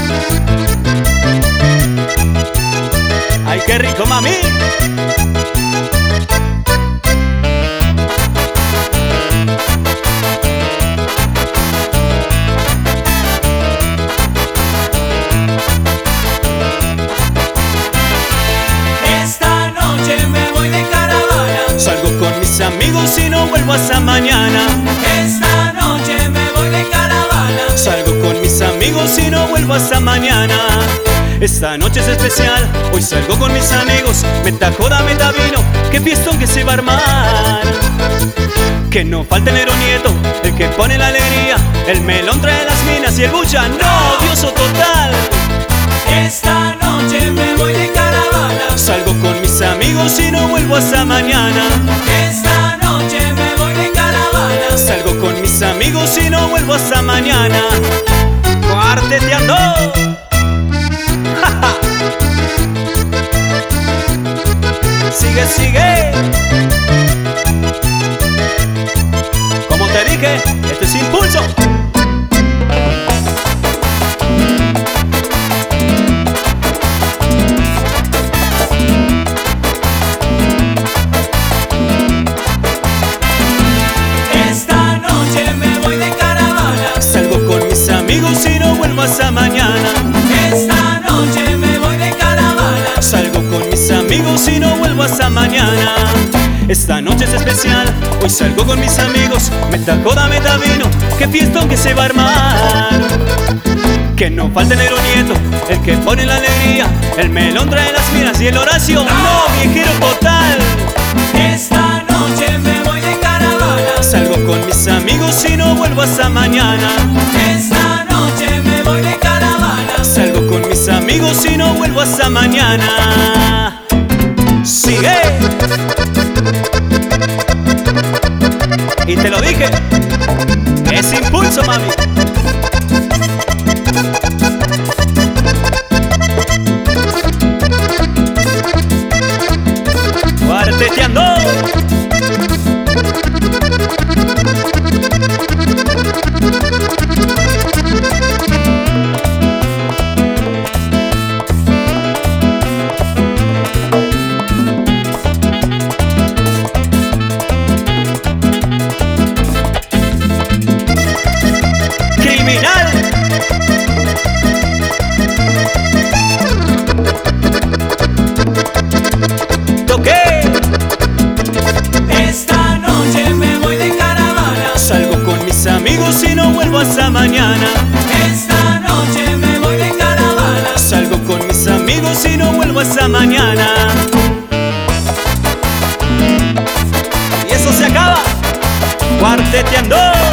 ¡Ay, qué rico, mami! Esta noche me voy de caravana. Salgo con mis amigos y no vuelvo hasta mañana. Esta noche me voy de caravana. Salgo con mis amigos y no vuelvo hasta mañana. Esta noche es especial, hoy salgo con mis amigos. Meta joda, meta vino, qué fiestón que se va a armar. Que no falte el Nero Nieto, el que pone la alegría. El melón trae las minas y el bucha, novioso total. Esta noche me voy de caravana. Salgo con mis amigos y no vuelvo hasta mañana. Esta noche me voy de caravana. Salgo con mis amigos y no vuelvo hasta mañana. Cuarteteando. Sigue, sigue. Como te dije, esto es impulso. Esta noche me voy de caravana. Salgo con mis amigos y no vuelvo hasta mañana. Esta noche me voy de caravana. Salgo con mis amigos y no vuelvo hasta mañana. Esta noche es especial, hoy salgo con mis amigos. Meta joda, meta vino, qué fiestón que se va a armar. Que no falte el Nero Nieto, el que pone la alegría. El melón trae las minas y el Horacio, no, viejero total. Esta noche me voy de caravana. Salgo con mis amigos y no vuelvo hasta mañana. Esta noche me voy de caravana. Salgo con mis amigos y no vuelvo hasta mañana. Sigue. Y te lo dije, es impulso, mami. Cuarteteando. Criminal. Toqué. Esta noche me voy de caravana. Salgo con mis amigos y no vuelvo hasta mañana. Esta noche me voy de caravana. Salgo con mis amigos y no vuelvo hasta mañana. Y eso se acaba. Cuarteteando.